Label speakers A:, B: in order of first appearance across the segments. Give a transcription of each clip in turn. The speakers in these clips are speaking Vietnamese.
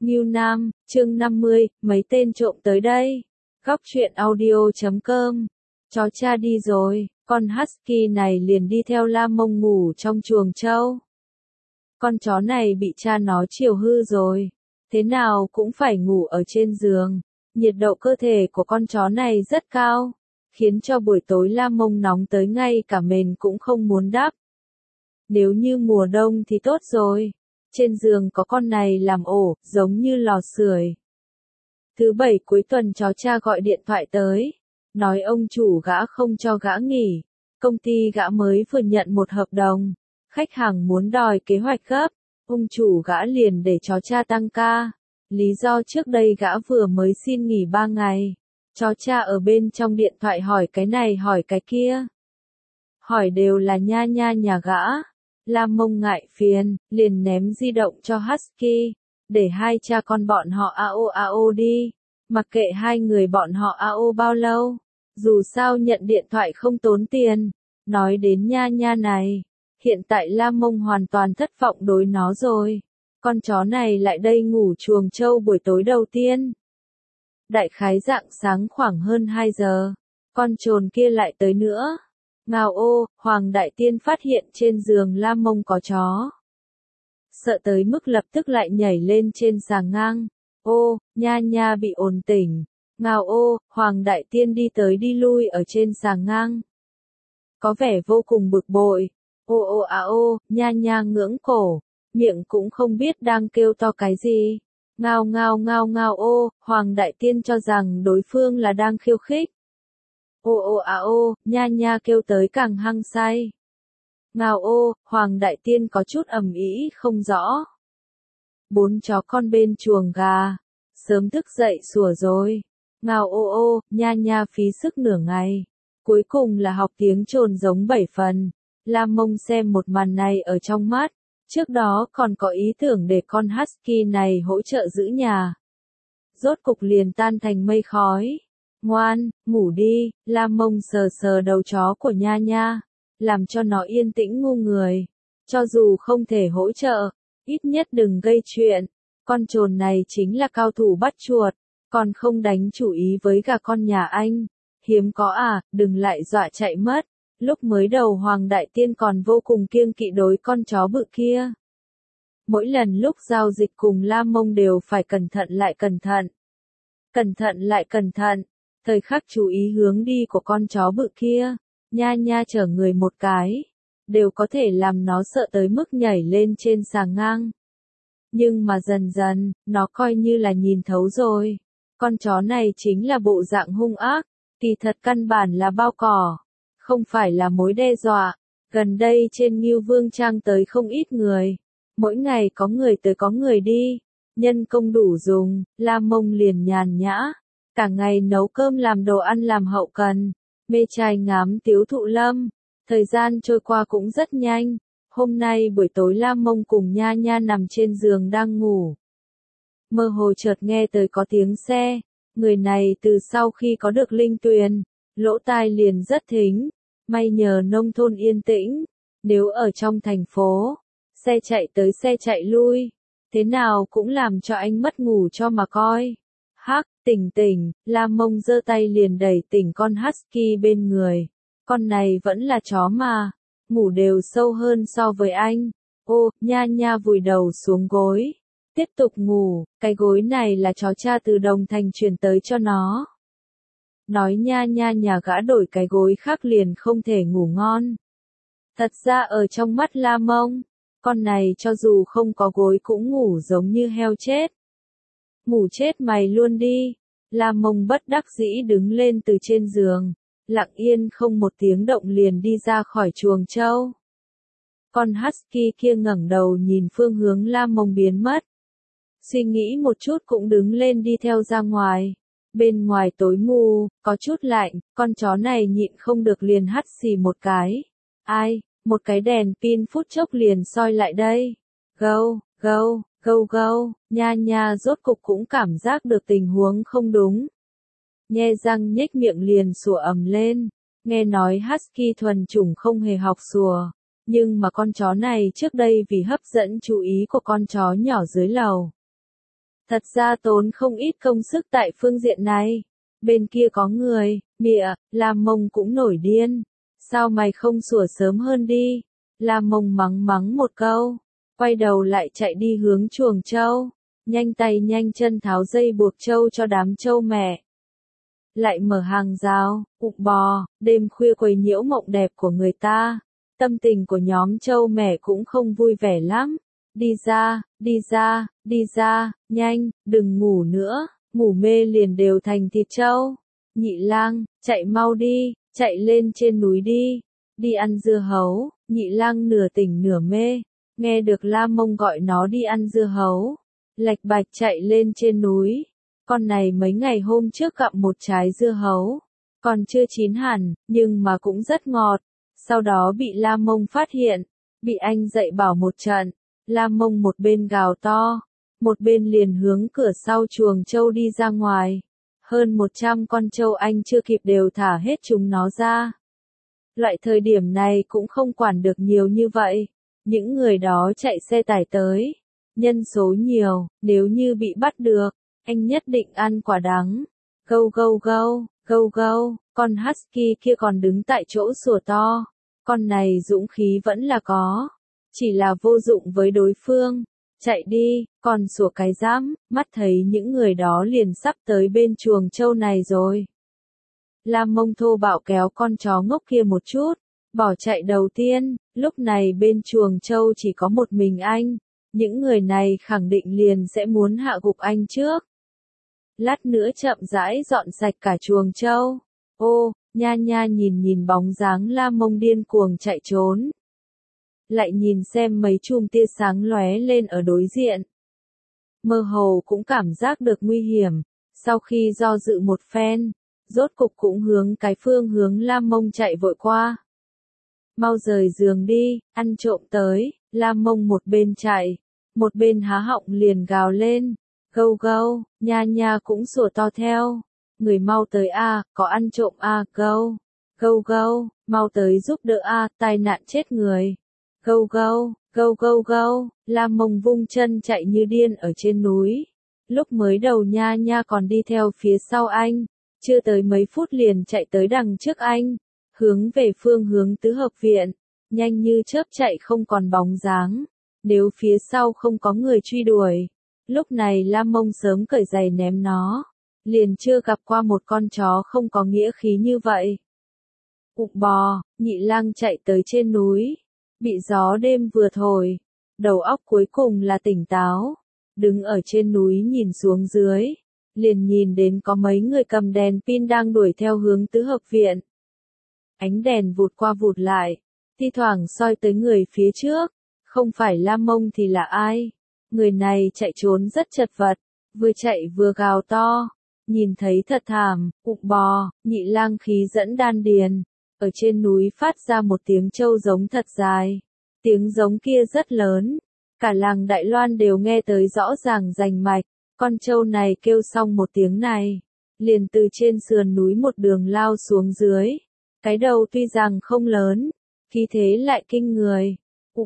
A: Ngưu Nam, chương 50, mấy tên trộm tới đây. Góc truyện audio.com. Chó cha đi rồi, con husky này liền đi theo La Mông ngủ trong chuồng trâu. Con chó này bị cha nó chiều hư rồi, thế nào cũng phải ngủ ở trên giường. Nhiệt độ cơ thể của con chó này rất cao, khiến cho buổi tối La Mông nóng tới ngay cả mền cũng không muốn đắp. Nếu như mùa đông thì tốt rồi. Trên giường có con này làm ổ, giống như lò sưởi. Thứ bảy cuối tuần chó cha gọi điện thoại tới, nói ông chủ gã không cho gã nghỉ, công ty gã mới vừa nhận một hợp đồng, khách hàng muốn đòi kế hoạch gấp, ông chủ gã liền để chó cha tăng ca, lý do trước đây gã vừa mới xin nghỉ 3 ngày. Chó cha ở bên trong điện thoại hỏi cái này hỏi cái kia, hỏi đều là nha nha nhà gã. La Mông ngại phiền, liền ném di động cho Husky, để hai cha con bọn họ AO đi, mặc kệ hai người bọn họ AO bao lâu, dù sao nhận điện thoại không tốn tiền. Nói đến nha nha này, hiện tại La Mông hoàn toàn thất vọng đối nó rồi, con chó này lại đây ngủ chuồng trâu buổi tối đầu tiên. Đại khái rạng sáng khoảng hơn 2 giờ, con trồn kia lại tới nữa. Ngao ô, Hoàng Đại Tiên phát hiện trên giường La Mông có chó. Sợ tới mức lập tức lại nhảy lên trên sàng ngang. Ô, nha nha bị ồn tỉnh. Ngao ô, Hoàng Đại Tiên đi tới đi lui ở trên sàng ngang. Có vẻ vô cùng bực bội. Ô, nha nha ngưỡng cổ, miệng cũng không biết đang kêu to cái gì. Ngao ô, Hoàng Đại Tiên cho rằng đối phương là đang khiêu khích. Ô, nha nha kêu tới càng hăng say. Ngao ô, Hoàng Đại Tiên có chút ầm ĩ không rõ. 4 chó con bên chuồng gà, sớm thức dậy sủa rồi. Ngao ô, nha nha phí sức nửa ngày. Cuối cùng là học tiếng trồn giống 7 phần. La Mông xem một màn này ở trong mắt. Trước đó còn có ý tưởng để con husky này hỗ trợ giữ nhà. Rốt cục liền tan thành mây khói. Ngoan, ngủ đi, La Mông sờ sờ đầu chó của nha nha, làm cho nó yên tĩnh ngu người. Cho dù không thể hỗ trợ, ít nhất đừng gây chuyện. Con trồn này chính là cao thủ bắt chuột, còn không đánh chủ ý với gà con nhà anh. Hiếm có à, đừng lại dọa chạy mất. Lúc mới đầu Hoàng Đại Tiên còn vô cùng kiêng kỵ đối con chó bự kia. Mỗi lần lúc giao dịch cùng La Mông đều phải cẩn thận lại cẩn thận. Cẩn thận lại cẩn thận. Thời khắc chú ý hướng đi của con chó bự kia, nha nha chở người một cái, đều có thể làm nó sợ tới mức nhảy lên trên sàng ngang. Nhưng mà dần dần, nó coi như là nhìn thấu rồi. Con chó này chính là bộ dạng hung ác, kỳ thật căn bản là bao cỏ, không phải là mối đe dọa. Gần đây trên Ngưu Vương Trang tới không ít người, mỗi ngày có người tới có người đi, nhân công đủ dùng, La Mông liền nhàn nhã. Cả ngày nấu cơm làm đồ ăn làm hậu cần, mê trai ngắm Tiếu Thụ Lâm, thời gian trôi qua cũng rất nhanh. Hôm nay buổi tối La Mông cùng nha nha nằm trên giường đang ngủ. Mơ hồ chợt nghe tới có tiếng xe, người này từ sau khi có được linh tuyền, lỗ tai liền rất thính, may nhờ nông thôn yên tĩnh, nếu ở trong thành phố, xe chạy tới xe chạy lui, thế nào cũng làm cho anh mất ngủ cho mà coi. Hắc, tỉnh, La Mông giơ tay liền đẩy tỉnh con husky bên người. Con này vẫn là chó mà, ngủ đều sâu hơn so với anh. Ô, nha nha vùi đầu xuống gối, tiếp tục ngủ, cái gối này là chó cha từ Đồng Thành chuyển tới cho nó. Nói nha nha nhà gã đổi cái gối khác liền không thể ngủ ngon. Thật ra ở trong mắt La Mông, con này cho dù không có gối cũng ngủ giống như heo chết. Ngủ chết mày luôn đi. La Mông bất đắc dĩ đứng lên từ trên giường, lặng yên không một tiếng động liền đi ra khỏi chuồng trâu. Con husky kia ngẩng đầu nhìn phương hướng La Mông biến mất. Suy nghĩ một chút cũng đứng lên đi theo ra ngoài. Bên ngoài tối mù, có chút lạnh, con chó này nhịn không được liền hắt xì một cái. Ai, một cái đèn pin phút chốc liền soi lại đây. Gâu, nha nha rốt cục cũng cảm giác được tình huống không đúng. Nhe răng nhếch miệng liền sủa ầm lên, nghe nói husky thuần chủng không hề học sủa, nhưng mà con chó này trước đây vì hấp dẫn chú ý của con chó nhỏ dưới lầu. Thật ra tốn không ít công sức tại phương diện này. Bên kia có người, mịa, Lam Mông cũng nổi điên. Sao mày không sủa sớm hơn đi? Lam Mông mắng mắng một câu, quay đầu lại chạy đi hướng chuồng trâu, nhanh tay nhanh chân tháo dây buộc trâu cho đám trâu mẹ. Lại mở hàng rào, ụ bò, đêm khuya quấy nhiễu mộng đẹp của người ta. Tâm tình của nhóm trâu mẹ cũng không vui vẻ lắm. Đi ra, đi ra, đi ra, nhanh, đừng ngủ nữa, ngủ mê liền đều thành thịt trâu. Nhị lang, chạy mau đi, chạy lên trên núi đi, đi ăn dưa hấu. Nhị lang nửa tỉnh nửa mê, nghe được Lam Mông gọi nó đi ăn dưa hấu, lạch bạch chạy lên trên núi. Con này mấy ngày hôm trước gặm một trái dưa hấu, còn chưa chín hẳn, nhưng mà cũng rất ngọt. Sau đó bị Lam Mông phát hiện, bị anh dạy bảo một trận. Lam Mông một bên gào to, một bên liền hướng cửa sau chuồng trâu đi ra ngoài. Hơn 100 con trâu anh chưa kịp đều thả hết chúng nó ra. Loại thời điểm này cũng không quản được nhiều như vậy. Những người đó chạy xe tải tới. Nhân số nhiều, nếu như bị bắt được, anh nhất định ăn quả đắng. Gâu gâu gâu, gâu gâu, con husky kia còn đứng tại chỗ sủa to. Con này dũng khí vẫn là có, chỉ là vô dụng với đối phương. Chạy đi, còn sủa cái dám, mắt thấy những người đó liền sắp tới bên chuồng trâu này rồi. Lam Mông thô bạo kéo con chó ngốc kia một chút, bỏ chạy đầu tiên. Lúc này bên chuồng trâu chỉ có một mình anh, những người này khẳng định liền sẽ muốn hạ gục anh trước. Lát nữa chậm rãi dọn sạch cả chuồng trâu. Ô, nha nha nhìn nhìn bóng dáng Lam Mông điên cuồng chạy trốn. Lại nhìn xem mấy chùm tia sáng lóe lên ở đối diện. Mơ hồ cũng cảm giác được nguy hiểm, sau khi do dự một phen, rốt cục cũng hướng cái phương hướng Lam Mông chạy vội qua. Mau rời giường đi, ăn trộm tới. Lam Mông một bên chạy, một bên há họng liền gào lên. Gâu gâu, nha nha cũng sủa to theo. Người mau tới a, có ăn trộm a, gâu. Gâu gâu, mau tới giúp đỡ a, tai nạn chết người. Gâu gâu, gâu gâu gâu, Lam Mông vung chân chạy như điên ở trên núi. Lúc mới đầu nha nha còn đi theo phía sau anh, chưa tới mấy phút liền chạy tới đằng trước anh, hướng về phương hướng tứ hợp viện, nhanh như chớp chạy không còn bóng dáng. Nếu phía sau không có người truy đuổi, lúc này Lam Mông sớm cởi giày ném nó, liền chưa gặp qua một con chó không có nghĩa khí như vậy. Ụ bò, nhị lang chạy tới trên núi, bị gió đêm vừa thổi, đầu óc cuối cùng là tỉnh táo, đứng ở trên núi nhìn xuống dưới, liền nhìn đến có mấy người cầm đèn pin đang đuổi theo hướng tứ hợp viện. Ánh đèn vụt qua vụt lại, thi thoảng soi tới người phía trước, không phải Lam Mông thì là ai? Người này chạy trốn rất chật vật, vừa chạy vừa gào to, nhìn thấy thật thảm. Ụ bò, nhị lang khí dẫn đan điền, ở trên núi phát ra một tiếng trâu giống thật dài, tiếng giống kia rất lớn, cả làng Đại Loan đều nghe tới rõ ràng rành mạch. Con trâu này kêu xong một tiếng này, liền từ trên sườn núi một đường lao xuống dưới. Cái đầu tuy rằng không lớn, khí thế lại kinh người. Ụ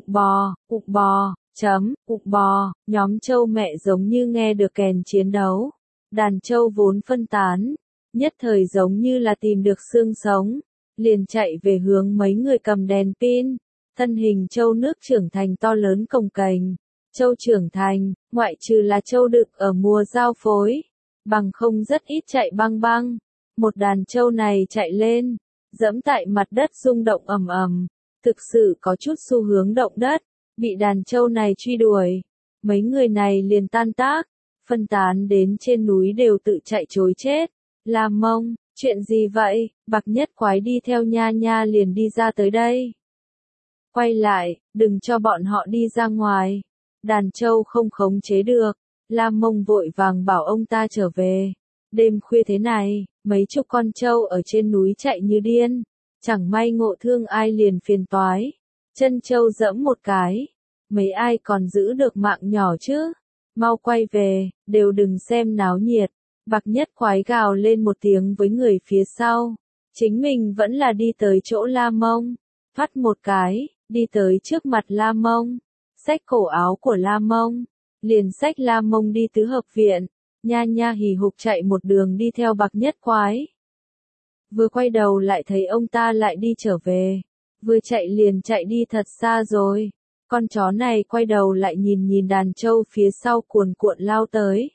A: bò, ụ bò, nhóm trâu mẹ giống như nghe được kèn chiến đấu. Đàn trâu vốn phân tán, nhất thời giống như là tìm được xương sống, liền chạy về hướng mấy người cầm đèn pin. Thân hình trâu nước trưởng thành to lớn cồng kềnh. Trâu trưởng thành, ngoại trừ là trâu đực ở mùa giao phối, bằng không rất ít chạy băng băng. Một đàn trâu này chạy lên, dẫm tại mặt đất rung động ầm ầm, thực sự có chút xu hướng động đất. Bị đàn trâu này truy đuổi, mấy người này liền tan tác, phân tán đến trên núi đều tự chạy trối chết. Lam Mông, chuyện gì vậy? Bạc Nhất Quái đi theo nha nha liền đi ra tới đây. Quay lại, đừng cho bọn họ đi ra ngoài. Đàn trâu không khống chế được, Lam Mông vội vàng bảo ông ta trở về. Đêm khuya thế này, mấy chục con trâu ở trên núi chạy như điên, chẳng may ngộ thương ai liền phiền toái. Chân trâu dẫm một cái, mấy ai còn giữ được mạng nhỏ chứ? Mau quay về, đều đừng xem náo nhiệt. Bạc Nhất Quái gào lên một tiếng với người phía sau, chính mình vẫn là đi tới chỗ Lam Mông, thoát một cái, đi tới trước mặt Lam Mông, xách cổ áo của Lam Mông, liền xách La Mông đi tứ hợp viện, nha nha hì hục chạy một đường đi theo Bạc Nhất Quái. Vừa quay đầu lại thấy ông ta lại đi trở về, vừa chạy liền chạy đi thật xa rồi. Con chó này quay đầu lại nhìn nhìn đàn trâu phía sau cuồn cuộn lao tới.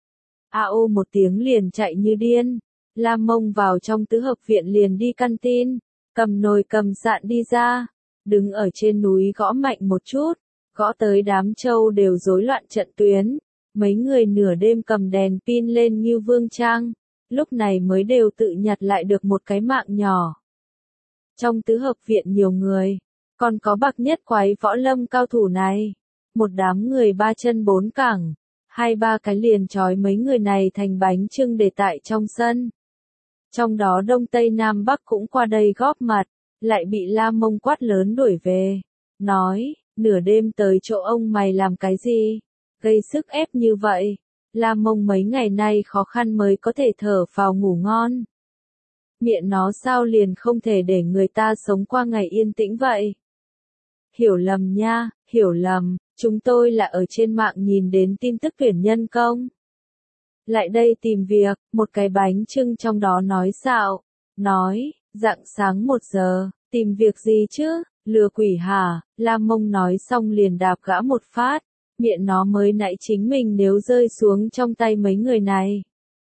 A: A ô một tiếng liền chạy như điên. La Mông vào trong tứ hợp viện liền đi căn tin, cầm nồi cầm sạn đi ra, đứng ở trên núi gõ mạnh một chút, gõ tới đám trâu đều rối loạn trận tuyến. Mấy người nửa đêm cầm đèn pin lên Ngưu Vương Trang, lúc này mới đều tự nhặt lại được một cái mạng nhỏ. Trong tứ hợp viện nhiều người, còn có Bạc Nhất Quái võ lâm cao thủ này, một đám người ba chân bốn cẳng, hai ba cái liền trói mấy người này thành bánh chưng để tại trong sân. Trong đó Đông Tây Nam Bắc cũng qua đây góp mặt, lại bị La Mông quát lớn đuổi về, nói, nửa đêm tới chỗ ông mày làm cái gì, gây sức ép như vậy. La Mông mấy ngày nay khó khăn mới có thể thở phào ngủ ngon. Miệng nó sao liền không thể để người ta sống qua ngày yên tĩnh vậy? Hiểu lầm nha, hiểu lầm, chúng tôi là ở trên mạng nhìn đến tin tức tuyển nhân công. Lại đây tìm việc, một cái bánh chưng trong đó nói xạo, nói, rạng sáng 1 giờ, tìm việc gì chứ, lừa quỷ hả? La Mông nói xong liền đạp gã một phát, miệng nó mới nãy chính mình nếu rơi xuống trong tay mấy người này.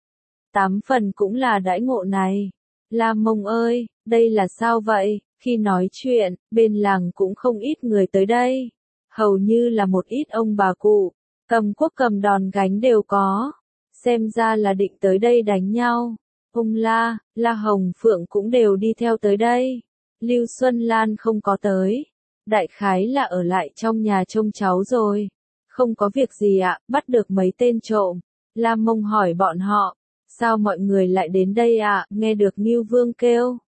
A: 8 phần cũng là đãi ngộ này. La Mông ơi, đây là sao vậy? Khi nói chuyện, bên làng cũng không ít người tới đây. Hầu như là một ít ông bà cụ, cầm cuốc cầm đòn gánh đều có. Xem ra là định tới đây đánh nhau. Ông La Hồng Phượng cũng đều đi theo tới đây. Lưu Xuân Lan không có tới. Đại khái là ở lại trong nhà trông cháu rồi. Không có việc gì ạ, bắt được mấy tên trộm. La Mông hỏi bọn họ, sao mọi người lại đến đây ạ, nghe được Ngưu Vương kêu.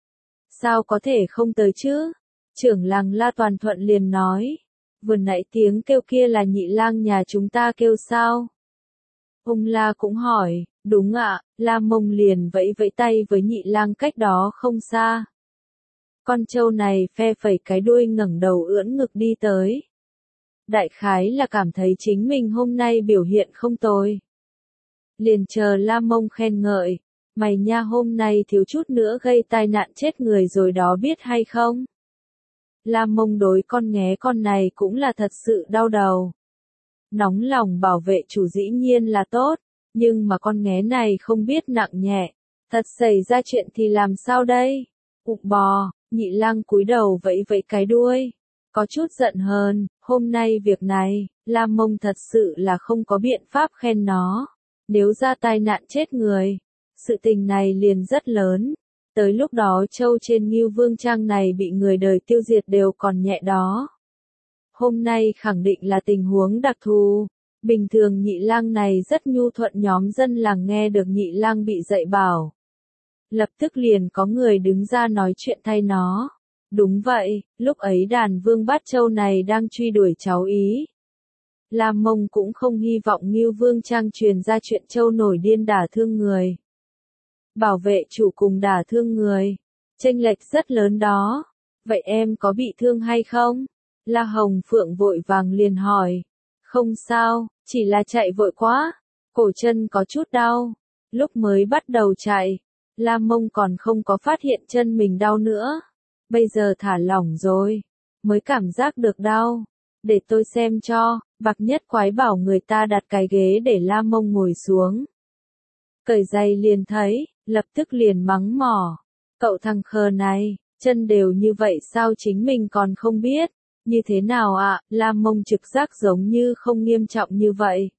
A: Sao có thể không tới chứ? Trưởng làng La Toàn Thuận liền nói, vừa nãy tiếng kêu kia là nhị lang nhà chúng ta kêu sao? Ông La cũng hỏi, đúng ạ, La Mông liền vẫy vẫy tay với nhị lang cách đó không xa. Con trâu này phe phẩy cái đuôi ngẩng đầu ưỡn ngực đi tới. Đại khái là cảm thấy chính mình hôm nay biểu hiện không tồi. Liền chờ La Mông khen ngợi, mày nha hôm nay thiếu chút nữa gây tai nạn chết người rồi đó biết hay không? La Mông đối con nghé con này cũng là thật sự đau đầu. Nóng lòng bảo vệ chủ dĩ nhiên là tốt, nhưng mà con nghé này không biết nặng nhẹ, thật xảy ra chuyện thì làm sao đây? Ụng bò, nhị lang cúi đầu vẫy vẫy cái đuôi, có chút giận hờn, hôm nay việc này, La Mông thật sự là không có biện pháp khen nó, nếu ra tai nạn chết người, sự tình này liền rất lớn. Tới lúc đó châu trên Ngưu Vương Trang này bị người đời tiêu diệt đều còn nhẹ đó. Hôm nay khẳng định là tình huống đặc thù. Bình thường nhị lang này rất nhu thuận, nhóm dân làng nghe được nhị lang bị dạy bảo. Lập tức liền có người đứng ra nói chuyện thay nó. Đúng vậy, lúc ấy đàn Vương Bát Châu này đang truy đuổi cháu ý. La Mông cũng không hy vọng Ngưu Vương Trang truyền ra chuyện Châu nổi điên đả thương người. Bảo vệ chủ cùng đả thương người, chênh lệch rất lớn đó. Vậy em có bị thương hay không? La Hồng Phượng vội vàng liền hỏi. Không sao, chỉ là chạy vội quá, cổ chân có chút đau. Lúc mới bắt đầu chạy, La Mông còn không có phát hiện chân mình đau nữa. Bây giờ thả lỏng rồi, mới cảm giác được đau. Để tôi xem cho, Bạc Nhất Quái bảo người ta đặt cái ghế để La Mông ngồi xuống. Cởi giày liền thấy, lập tức liền mắng mỏ. Cậu thằng khờ này, chân đều như vậy sao chính mình còn không biết? Như thế nào ạ? La Mông trực giác giống như không nghiêm trọng như vậy.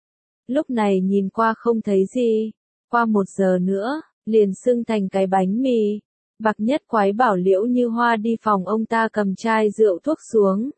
A: Lúc này nhìn qua không thấy gì. Qua 1 giờ nữa, liền sưng thành cái bánh mì. Bạc Nhất Quái bảo Liễu Như Hoa đi phòng ông ta cầm chai rượu thuốc xuống.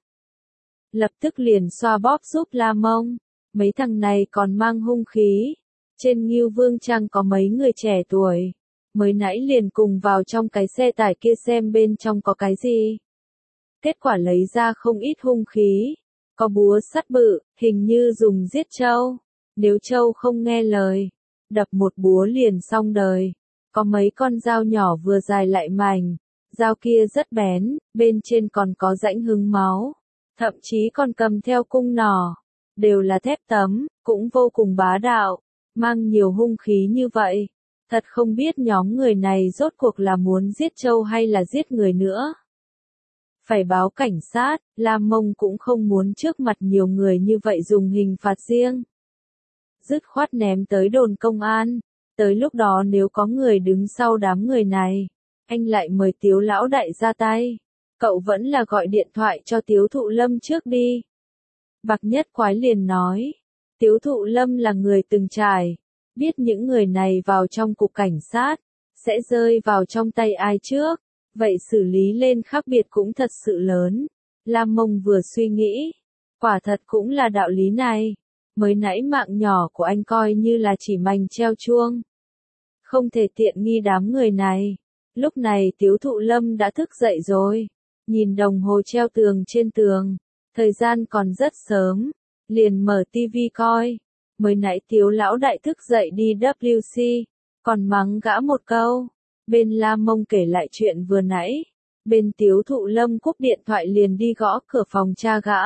A: Lập tức liền xoa bóp giúp La Mông. Mấy thằng này còn mang hung khí. Trên Ngưu Vương Trang có mấy người trẻ tuổi. Mới nãy liền cùng vào trong cái xe tải kia xem bên trong có cái gì. Kết quả lấy ra không ít hung khí. Có búa sắt bự, hình như dùng giết trâu. Nếu trâu không nghe lời, đập một búa liền xong đời. Có mấy con dao nhỏ vừa dài lại mảnh. Dao kia rất bén, bên trên còn có rãnh hứng máu. Thậm chí còn cầm theo cung nỏ. đều là thép tấm, cũng vô cùng bá đạo, mang nhiều hung khí như vậy. Thật không biết nhóm người này rốt cuộc là muốn giết Châu hay là giết người nữa. Phải báo cảnh sát, Lam Mông cũng không muốn trước mặt nhiều người như vậy dùng hình phạt riêng. Dứt khoát ném tới đồn công an, tới lúc đó nếu có người đứng sau đám người này, anh lại mời Tiếu lão đại ra tay. Cậu vẫn là gọi điện thoại cho Tiếu Thụ Lâm trước đi. Bạc Nhất Quái liền nói, Tiếu Thụ Lâm là người từng trải, biết những người này vào trong cục cảnh sát, sẽ rơi vào trong tay ai trước, vậy xử lý lên khác biệt cũng thật sự lớn. Lam Mông vừa suy nghĩ, quả thật cũng là đạo lý này, mới nãy mạng nhỏ của anh coi như là chỉ mành treo chuông. Không thể tiện nghi đám người này. Lúc này Tiếu Thụ Lâm đã thức dậy rồi, nhìn đồng hồ treo tường trên tường, thời gian còn rất sớm, liền mở tivi coi. Mới nãy Tiếu lão đại thức dậy đi WC, còn mắng gã một câu. Bên Lam Mông kể lại chuyện vừa nãy, bên Tiếu Thụ Lâm cúp điện thoại liền đi gõ cửa phòng cha gã.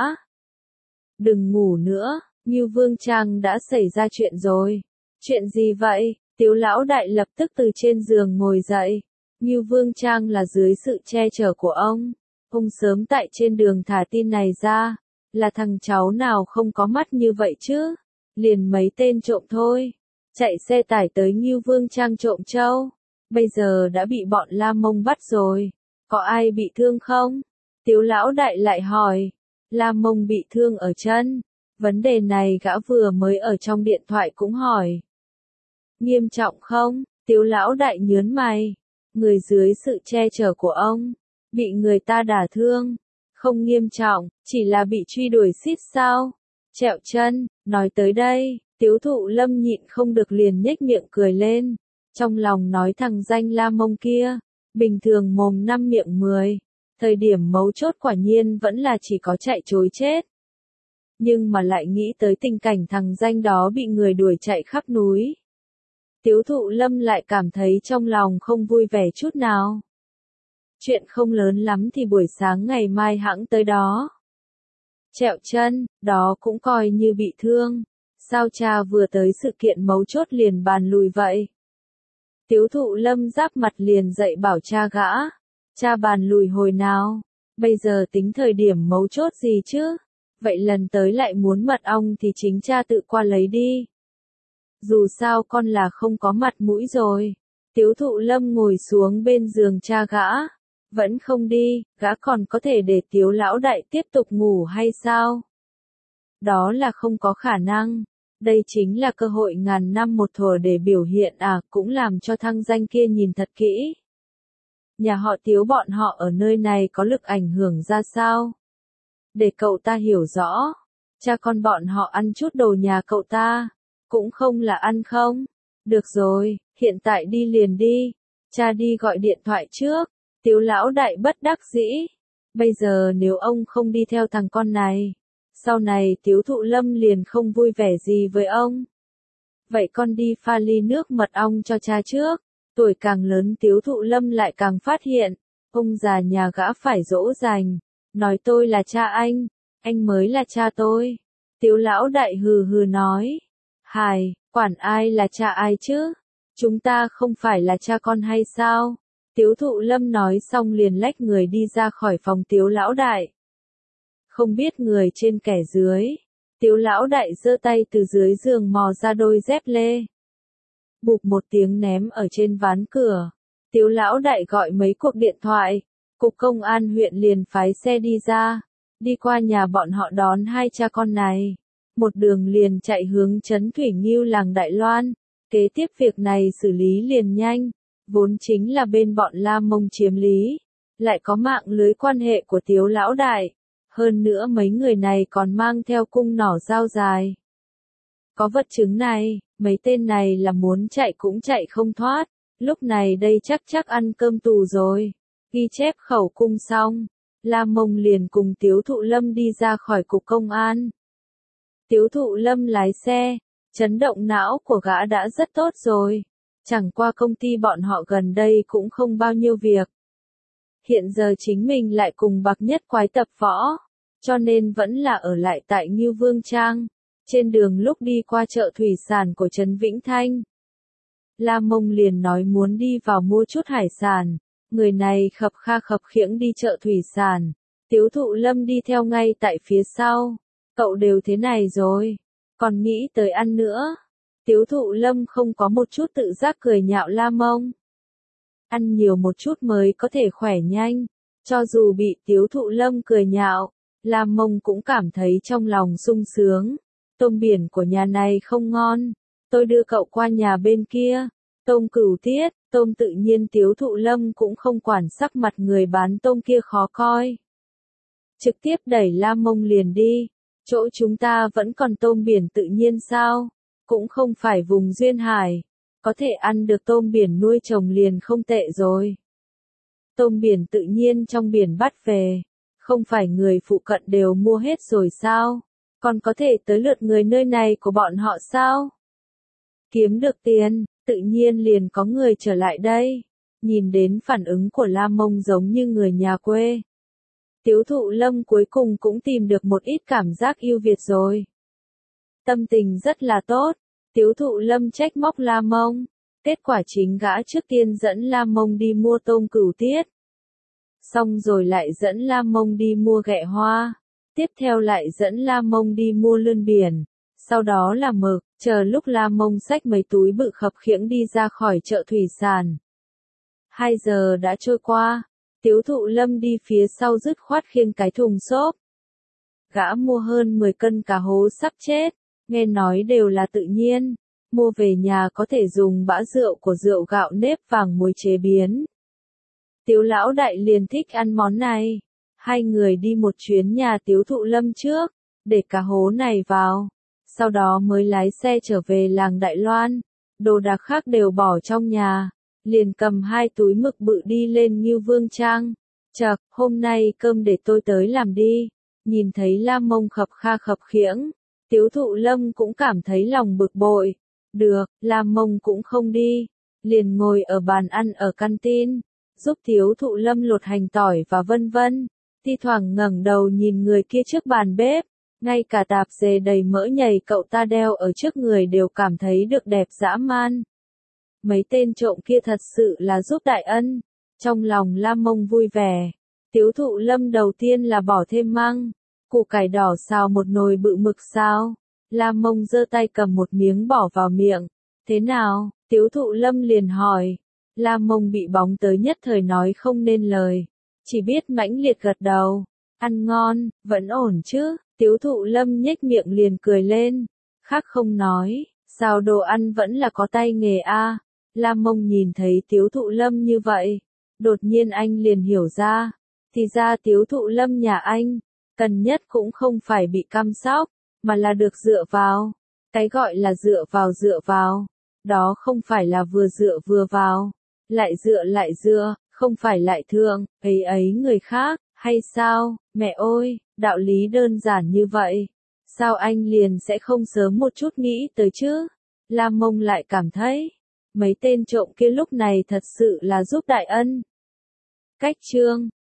A: Đừng ngủ nữa, Ngưu Vương Trang đã xảy ra chuyện rồi. Chuyện gì vậy? Tiếu lão đại lập tức từ trên giường ngồi dậy. Ngưu Vương Trang là dưới sự che chở của ông. Ông sớm tại trên đường thả tin này ra, là thằng cháu nào không có mắt như vậy chứ? Liền mấy tên trộm thôi, chạy xe tải tới Ngưu Vương Trang trộm trâu. Bây giờ đã bị bọn Lam Mông bắt rồi. Có ai bị thương không? Tiếu lão đại lại hỏi. Lam Mông bị thương ở chân. Vấn đề này gã vừa mới ở trong điện thoại cũng hỏi. Nghiêm trọng không? Tiếu lão đại nhớn mày. Người dưới sự che chở của ông, bị người ta đả thương. Không nghiêm trọng, chỉ là bị truy đuổi xít sao? Trẹo chân, nói tới đây, Tiếu Thụ Lâm nhịn không được liền nhếch miệng cười lên. Trong lòng nói thằng danh Lam Mông kia, bình thường mồm 5 miệng 10, thời điểm mấu chốt quả nhiên vẫn là chỉ có chạy trối chết. Nhưng mà lại nghĩ tới tình cảnh thằng danh đó bị người đuổi chạy khắp núi. Tiếu Thụ Lâm lại cảm thấy trong lòng không vui vẻ chút nào. Chuyện không lớn lắm thì buổi sáng ngày mai hẵng tới đó. Trẹo chân, đó cũng coi như bị thương. Sao cha vừa tới sự kiện mấu chốt liền bàn lùi vậy? Tiếu Thụ Lâm giáp mặt liền dậy bảo cha gã. Cha bàn lùi hồi nào? Bây giờ tính thời điểm mấu chốt gì chứ? Vậy lần tới lại muốn mật ong thì chính cha tự qua lấy đi. Dù sao con là không có mặt mũi rồi. Tiếu Thụ Lâm ngồi xuống bên giường cha gã. Vẫn không đi, gã còn có thể để Tiếu lão đại tiếp tục ngủ hay sao? Đó là không có khả năng. Đây chính là cơ hội ngàn năm một thuở để biểu hiện cũng làm cho thăng danh kia nhìn thật kỹ. Nhà họ Tiếu bọn họ ở nơi này có lực ảnh hưởng ra sao? Để cậu ta hiểu rõ. Cha con bọn họ ăn chút đồ nhà cậu ta. Cũng không là ăn không? Được rồi, hiện tại đi liền đi. Cha đi gọi điện thoại trước. Tiếu lão đại bất đắc dĩ. Bây giờ nếu ông không đi theo thằng con này, sau này Tiếu Thụ Lâm liền không vui vẻ gì với ông. Vậy con đi pha ly nước mật ong cho cha trước. Tuổi càng lớn Tiếu Thụ Lâm lại càng phát hiện, ông già nhà gã phải dỗ dành. Nói tôi là cha anh mới là cha tôi. Tiếu lão đại hừ hừ nói. Hài, quản ai là cha ai chứ? Chúng ta không phải là cha con hay sao? Tiếu Thụ Lâm nói xong liền lách người đi ra khỏi phòng Tiếu lão đại. Không biết người trên kẻ dưới. Tiếu lão đại giơ tay từ dưới giường mò ra đôi dép lê. Bụp một tiếng ném ở trên ván cửa. Tiếu lão đại gọi mấy cuộc điện thoại. Cục công an huyện liền phái xe đi ra. Đi qua nhà bọn họ đón hai cha con này. Một đường liền chạy hướng trấn Thủy Nghiêu làng Đại Loan. Kế tiếp việc này xử lý liền nhanh. Vốn chính là bên bọn Lam Mông chiếm lý. Lại có mạng lưới quan hệ của Tiếu lão đại. Hơn nữa mấy người này còn mang theo cung nỏ dao dài. Có vật chứng này, mấy tên này là muốn chạy cũng chạy không thoát. Lúc này đây chắc ăn cơm tù rồi. Ghi chép khẩu cung xong, Lam Mông liền cùng Tiếu Thụ Lâm đi ra khỏi cục công an. Tiếu Thụ Lâm lái xe, chấn động não của gã đã rất tốt rồi. Chẳng qua công ty bọn họ gần đây cũng không bao nhiêu việc. Hiện giờ chính mình lại cùng Bạc Nhất Quái tập võ, cho nên vẫn là ở lại tại Ngưu Vương Trang. Trên đường lúc đi qua chợ thủy sản của Trấn Vĩnh Thanh, La Mông liền nói muốn đi vào mua chút hải sản. Người này khập kha khập khiễng đi chợ thủy sản. Tiếu Thụ Lâm đi theo ngay tại phía sau. Cậu đều thế này rồi, còn nghĩ tới ăn nữa. Tiếu Thụ Lâm không có một chút tự giác cười nhạo La Mông. Ăn nhiều một chút mới có thể khỏe nhanh. Cho dù bị Tiếu Thụ Lâm cười nhạo, La Mông cũng cảm thấy trong lòng sung sướng. Tôm biển của nhà này không ngon, tôi đưa cậu qua nhà bên kia. Tôm cửu tiết, tôm tự nhiên. Tiếu Thụ Lâm cũng không quản sắc mặt người bán tôm kia khó coi. Trực tiếp đẩy La Mông liền đi. Chỗ chúng ta vẫn còn tôm biển tự nhiên sao? Cũng không phải vùng duyên hải. Có thể ăn được tôm biển nuôi trồng liền không tệ rồi. Tôm biển tự nhiên trong biển bắt về. Không phải người phụ cận đều mua hết rồi sao? Còn có thể tới lượt người nơi này của bọn họ sao? Kiếm được tiền, tự nhiên liền có người trở lại đây. Nhìn đến phản ứng của La Mông giống như người nhà quê. Tiếu Thụ Lâm cuối cùng cũng tìm được một ít cảm giác yêu Việt rồi. Tâm tình rất là tốt. Tiếu Thụ Lâm trách móc La Mông. Kết quả chính gã trước tiên dẫn La Mông đi mua tôm cửu tiết. Xong rồi lại dẫn La Mông đi mua ghẹ hoa. Tiếp theo lại dẫn La Mông đi mua lươn biển. Sau đó là mực. Chờ lúc La Mông xách mấy túi bự khập khiễng đi ra khỏi chợ thủy sản. 2 giờ đã trôi qua. Tiếu Thụ Lâm đi phía sau dứt khoát khiêng cái thùng xốp. Gã mua hơn 10 cân cá hố sắp chết. Nghe nói đều là tự nhiên. Mua về nhà có thể dùng bã rượu của rượu gạo nếp vàng muối chế biến. Tiếu lão đại liền thích ăn món này. Hai người đi một chuyến nhà Tiếu Thụ Lâm trước, để cá hố này vào. Sau đó mới lái xe trở về làng Đại Loan. Đồ đạc khác đều bỏ trong nhà. Liền cầm 2 túi mực bự đi lên Ngưu Vương Trang. Chậc, hôm nay cơm để tôi tới làm đi. Nhìn thấy La Mông khập kha khập khiễng. Tiếu Thụ Lâm cũng cảm thấy lòng bực bội. Được, La Mông cũng không đi. Liền ngồi ở bàn ăn ở canteen. Giúp Tiếu Thụ Lâm lột hành tỏi và vân vân. Thi thoảng ngẩng đầu nhìn người kia trước bàn bếp. Ngay cả tạp dề đầy mỡ nhầy cậu ta đeo ở trước người đều cảm thấy được đẹp dã man. Mấy tên trộm kia thật sự là giúp đại ân. Trong lòng La Mông vui vẻ. Tiếu Thụ Lâm đầu tiên là bỏ thêm măng, củ cải đỏ xào một nồi bự mực sao. La Mông giơ tay cầm một miếng bỏ vào miệng. Thế nào? Tiếu Thụ Lâm liền hỏi. La Mông bị bóng tới nhất thời nói không nên lời. Chỉ biết mãnh liệt gật đầu. Ăn ngon, vẫn ổn chứ. Tiếu Thụ Lâm nhếch miệng liền cười lên. Khác không nói, sao đồ ăn vẫn là có tay nghề a. La Mông nhìn thấy Tiếu Thụ Lâm như vậy. Đột nhiên anh liền hiểu ra. Thì ra Tiếu Thụ Lâm nhà anh, cần nhất cũng không phải bị chăm sóc, mà là được dựa vào. Cái gọi là dựa vào. Đó không phải là vừa dựa vừa vào. Lại dựa, không phải lại thương, ấy người khác, hay sao, mẹ ơi, đạo lý đơn giản như vậy. Sao anh liền sẽ không sớm một chút nghĩ tới chứ? La Mông lại cảm thấy, mấy tên trộm kia lúc này thật sự là giúp đại ân. Cách chương